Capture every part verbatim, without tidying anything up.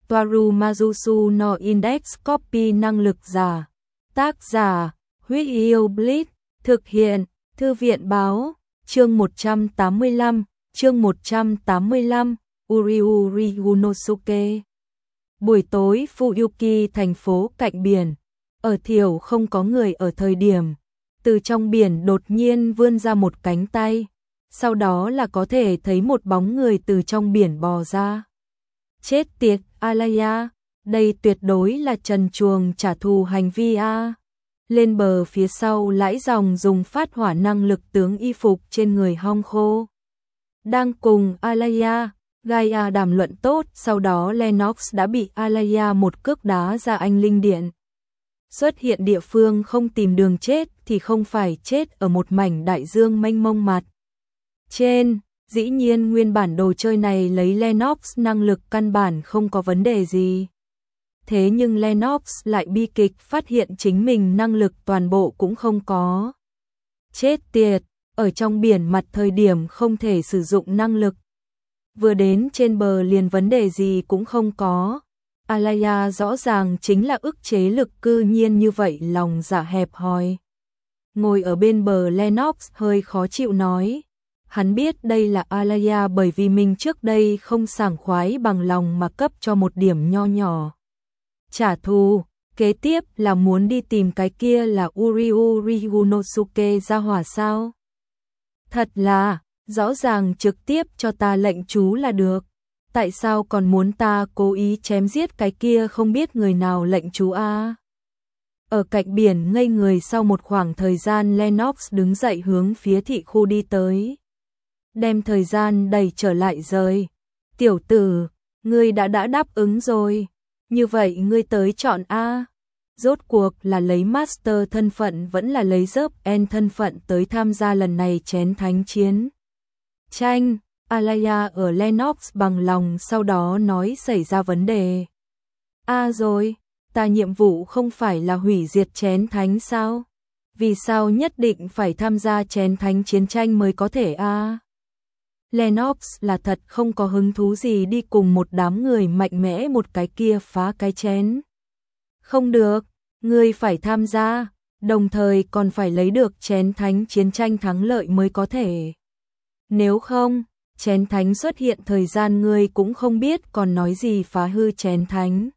Toaru Majusu no Index Copy năng lực giả. Tác giả, Huyết Yêu Blitz, thực hiện, Thư viện báo, chương một trăm tám mươi lăm, chương một trăm tám mươi lăm, Uriu Ryunosuke. Buổi tối Fuyuki thành phố cạnh biển, ở thiểu không có người ở thời điểm, từ trong biển đột nhiên vươn ra một cánh tay, sau đó là có thể thấy một bóng người từ trong biển bò ra. Chết tiệt, Alaya, đây tuyệt đối là trần truồng trả thù hành vi a. Lên bờ phía sau lãi dòng dùng phát hỏa năng lực tướng y phục trên người hong khô. Đang cùng Alaya, Gaia đàm luận tốt, sau đó Lennox đã bị Alaya một cước đá ra anh linh điện. Xuất hiện địa phương không tìm đường chết thì không phải chết ở một mảnh đại dương mênh mông mặt trên. Dĩ nhiên nguyên bản đồ chơi này lấy Lennox năng lực căn bản không có vấn đề gì. Thế nhưng Lennox lại bi kịch phát hiện chính mình năng lực toàn bộ cũng không có. Chết tiệt, ở trong biển mặt thời điểm không thể sử dụng năng lực. Vừa đến trên bờ liền vấn đề gì cũng không có. Alaya rõ ràng chính là ức chế lực, cư nhiên như vậy lòng dạ hẹp hòi. Ngồi ở bên bờ Lennox hơi khó chịu nói. Hắn biết đây là Alaya bởi vì mình trước đây không sảng khoái bằng lòng mà cấp cho một điểm nho nhỏ trả thù, kế tiếp là muốn đi tìm cái kia là Uriu Ryunosuke ra hỏa sao? Thật là, rõ ràng trực tiếp cho ta lệnh chú là được, tại sao còn muốn ta cố ý chém giết cái kia không biết người nào lệnh chú a? Ở cạnh biển ngây người sau một khoảng thời gian, Lennox đứng dậy hướng phía thị khu đi tới. Đem thời gian đẩy trở lại rời. Tiểu tử, ngươi đã đã đáp ứng rồi. Như vậy ngươi tới chọn A. Rốt cuộc là lấy Master thân phận vẫn là lấy dớp N thân phận tới tham gia lần này chén thánh chiến tranh. Alaya ở Lennox bằng lòng sau đó nói xảy ra vấn đề. A rồi, ta nhiệm vụ không phải là hủy diệt chén thánh sao? Vì sao nhất định phải tham gia chén thánh chiến tranh mới có thể A? Lennox là thật không có hứng thú gì đi cùng một đám người mạnh mẽ một cái kia phá cái chén. Không được, ngươi phải tham gia, đồng thời còn phải lấy được chén thánh chiến tranh thắng lợi mới có thể. Nếu không, chén thánh xuất hiện thời gian ngươi cũng không biết còn nói gì phá hư chén thánh.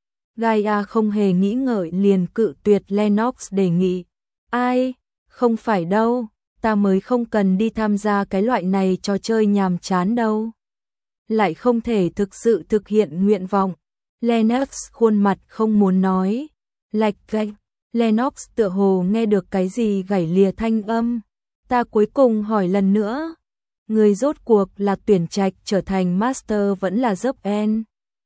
Gaia không hề nghĩ ngợi liền cự tuyệt Lennox đề nghị. Ai, không phải đâu. Ta mới không cần đi tham gia cái loại này trò chơi nhàm chán đâu. Lại không thể thực sự thực hiện nguyện vọng. Lennox khuôn mặt không muốn nói. Lạch gạch. Lennox tựa hồ nghe được cái gì gảy lìa thanh âm. Ta cuối cùng hỏi lần nữa. Người rốt cuộc là tuyển trạch trở thành Master vẫn là dớp N?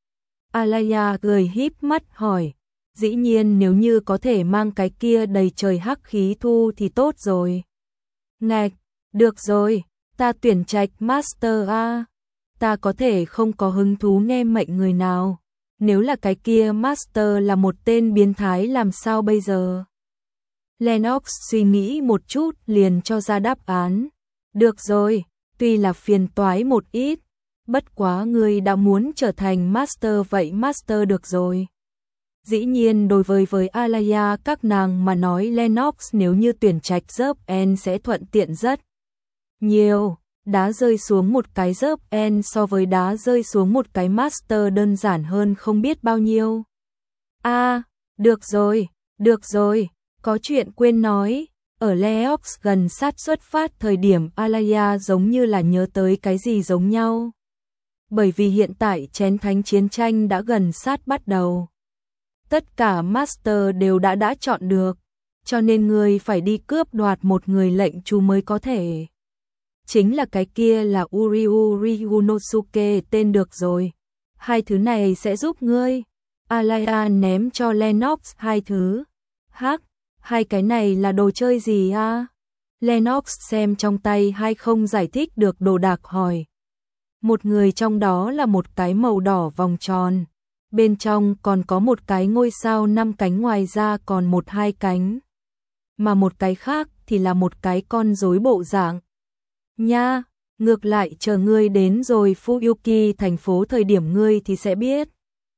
Alaya cười híp mắt hỏi. Dĩ nhiên nếu như có thể mang cái kia đầy trời hắc khí thu thì tốt rồi. Ngạch, được rồi, ta tuyển trạch Master A. Ta có thể không có hứng thú nghe mệnh người nào. Nếu là cái kia Master là một tên biến thái làm sao bây giờ? Lennox suy nghĩ một chút liền cho ra đáp án. Được rồi, tuy là phiền toái một ít. Bất quá ngươi đã muốn trở thành Master vậy Master được rồi. Dĩ nhiên đối với với Alaya các nàng mà nói Lennox nếu như tuyển trạch dớp N sẽ thuận tiện rất nhiều. Đá rơi xuống một cái dớp N so với đá rơi xuống một cái Master đơn giản hơn không biết bao nhiêu. A, à, được rồi, được rồi, có chuyện quên nói. Ở Leox gần sát xuất phát thời điểm Alaya giống như là nhớ tới cái gì giống nhau. Bởi vì hiện tại chén thánh chiến tranh đã gần sát bắt đầu. Tất cả Master đều đã đã chọn được, cho nên ngươi phải đi cướp đoạt một người lệnh chú mới có thể. Chính là cái kia là Uriu Ryunosuke tên được rồi. Hai thứ này sẽ giúp ngươi. Alaya ném cho Lennox hai thứ. Hắc, hai cái này là đồ chơi gì a? Lennox xem trong tay hai không giải thích được đồ đạc hỏi. Một người trong đó là một cái màu đỏ vòng tròn. Bên trong còn có một cái ngôi sao năm cánh, ngoài ra còn một hai cánh. Mà một cái khác thì là một cái con rối bộ dạng. Nha, ngược lại chờ ngươi đến rồi Fuyuki thành phố thời điểm ngươi thì sẽ biết.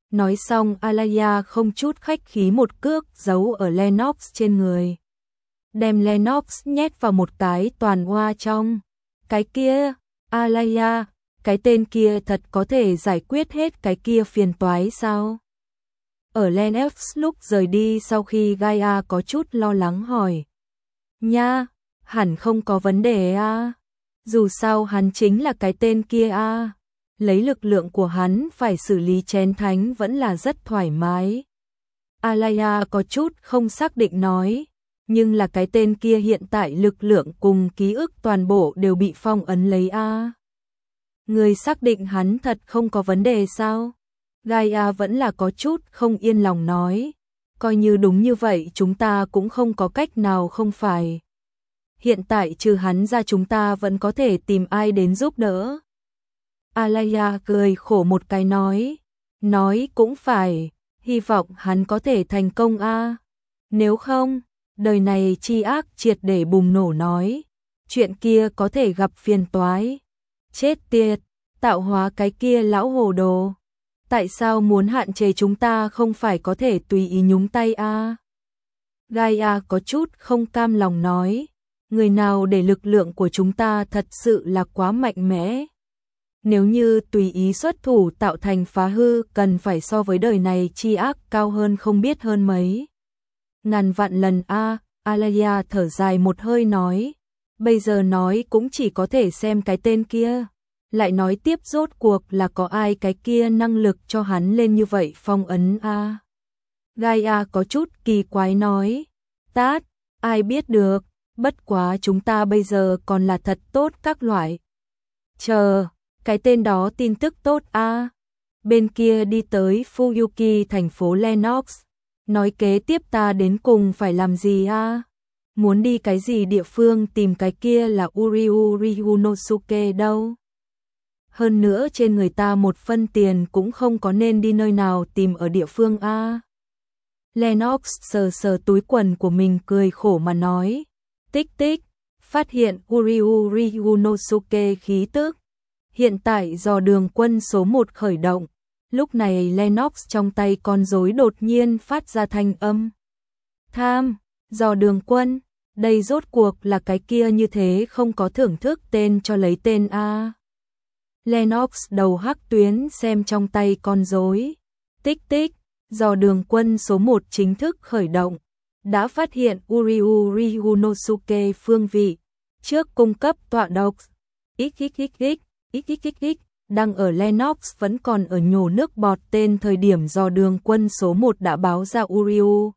Nói xong Alaya không chút khách khí một cước giấu ở Lennox trên người. Đem Lennox nhét vào một cái toàn hoa trong. Cái kia, Alaya, cái tên kia thật có thể giải quyết hết cái kia phiền toái sao? Ở Lennox lúc rời đi sau khi Gaia có chút lo lắng hỏi. Nha, hẳn không có vấn đề à? Dù sao hắn chính là cái tên kia à? Lấy lực lượng của hắn phải xử lý chén thánh vẫn là rất thoải mái. Alaya có chút không xác định nói, nhưng là cái tên kia hiện tại lực lượng cùng ký ức toàn bộ đều bị phong ấn lấy a. Người xác định hắn thật không có vấn đề sao? Gaia vẫn là có chút không yên lòng nói, coi như đúng như vậy chúng ta cũng không có cách nào không phải. Hiện tại trừ hắn ra chúng ta vẫn có thể tìm ai đến giúp đỡ. Alaya cười khổ một cái nói, nói cũng phải, hy vọng hắn có thể thành công a. Nếu không, đời này chi ác triệt để bùng nổ nói, chuyện kia có thể gặp phiền toái. Chết tiệt, tạo hóa cái kia lão hồ đồ. Tại sao muốn hạn chế chúng ta không phải có thể tùy ý nhúng tay a? Gaia có chút không cam lòng nói, người nào để lực lượng của chúng ta thật sự là quá mạnh mẽ. Nếu như tùy ý xuất thủ tạo thành phá hư cần phải so với đời này chi ác cao hơn không biết hơn mấy. Ngàn vạn lần a, Alaya thở dài một hơi nói, bây giờ nói cũng chỉ có thể xem cái tên kia. Lại nói tiếp rốt cuộc là có ai cái kia năng lực cho hắn lên như vậy phong ấn a. Gaia có chút kỳ quái nói, tát, ai biết được, bất quá chúng ta bây giờ còn là thật tốt các loại. Chờ, cái tên đó tin tức tốt a. Bên kia đi tới Fuyuki thành phố Lennox, nói kế tiếp ta đến cùng phải làm gì a? Muốn đi cái gì địa phương tìm cái kia là Uriu Ryunosuke đâu? Hơn nữa trên người ta một phân tiền cũng không có nên đi nơi nào tìm ở địa phương a. Lennox sờ sờ túi quần của mình cười khổ mà nói, tích tích, phát hiện Uriu Ryunosuke khí tức. Hiện tại dò đường quân số một khởi động, lúc này Lennox trong tay con rối đột nhiên phát ra thanh âm. Tham, dò đường quân, đây rốt cuộc là cái kia như thế không có thưởng thức tên cho lấy tên a. Lennox đầu hắc tuyến xem trong tay con rối. Tích tích, dò đường quân số một chính thức khởi động, đã phát hiện Uriu Ryunosuke phương vị, trước cung cấp tọa độc. xxxx, xxxx, đang ở Lennox vẫn còn ở nhổ nước bọt tên thời điểm dò đường quân số một đã báo ra Uriu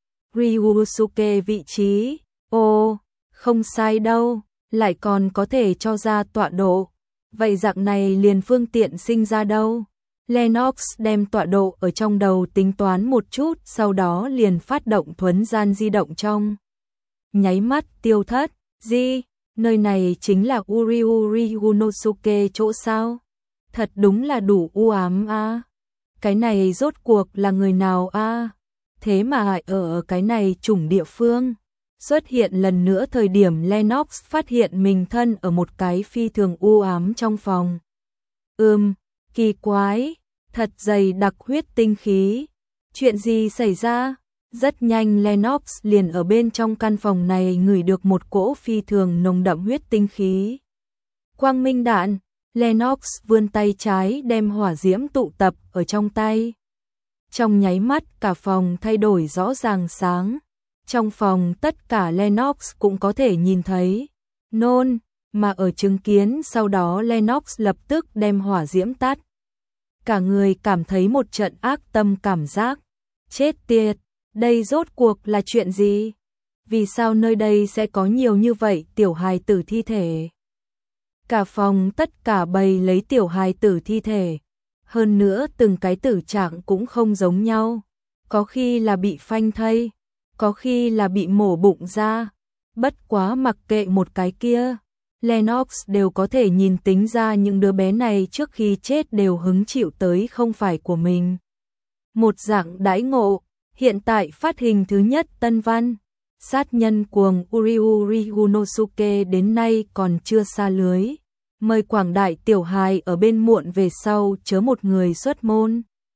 Ryunosuke vị trí. Ô, không sai đâu, lại còn có thể cho ra tọa độ. Vậy dạng này liền phương tiện sinh ra đâu? Lennox đem tọa độ ở trong đầu tính toán một chút, sau đó liền phát động thuấn gian di động trong. Nháy mắt tiêu thất, gì? Nơi này chính là Uriu Ryunosuke chỗ sao? Thật đúng là đủ u ám a. Cái này rốt cuộc là người nào a? Thế mà lại ở cái này chủng địa phương. Xuất hiện lần nữa thời điểm Lennox phát hiện mình thân ở một cái phi thường u ám trong phòng. Ừm, kỳ quái, thật dày đặc huyết tinh khí. Chuyện gì xảy ra? Rất nhanh Lennox liền ở bên trong căn phòng này ngửi được một cỗ phi thường nồng đậm huyết tinh khí. Quang minh đạn, Lennox vươn tay trái đem hỏa diễm tụ tập ở trong tay. Trong nháy mắt cả phòng thay đổi rõ ràng sáng. Trong phòng tất cả Lennox cũng có thể nhìn thấy. Nôn, mà ở chứng kiến sau đó Lennox lập tức đem hỏa diễm tắt. Cả người cảm thấy một trận ác tâm cảm giác. Chết tiệt, đây rốt cuộc là chuyện gì? Vì sao nơi đây sẽ có nhiều như vậy tiểu hài tử thi thể? Cả phòng tất cả bày lấy tiểu hài tử thi thể. Hơn nữa từng cái tử trạng cũng không giống nhau. Có khi là bị phanh thây, có khi là bị mổ bụng ra. Bất quá mặc kệ một cái kia, Lennox đều có thể nhìn tính ra những đứa bé này trước khi chết đều hứng chịu tới không phải của mình. Một dạng đãi ngộ, hiện tại phát hình thứ nhất tân văn, sát nhân cuồng Uriu Ryunosuke đến nay còn chưa xa lưới. Mời quảng đại tiểu hài ở bên muộn về sau chớ một người xuất môn.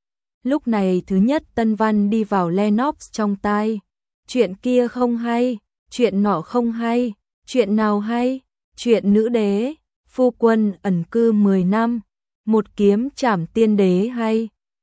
Lúc này thứ nhất tân văn đi vào Lennox trong tai. Chuyện kia không hay, chuyện nọ không hay, chuyện nào hay? Chuyện nữ đế, phu quân ẩn cư mười năm, một kiếm trảm tiên đế hay,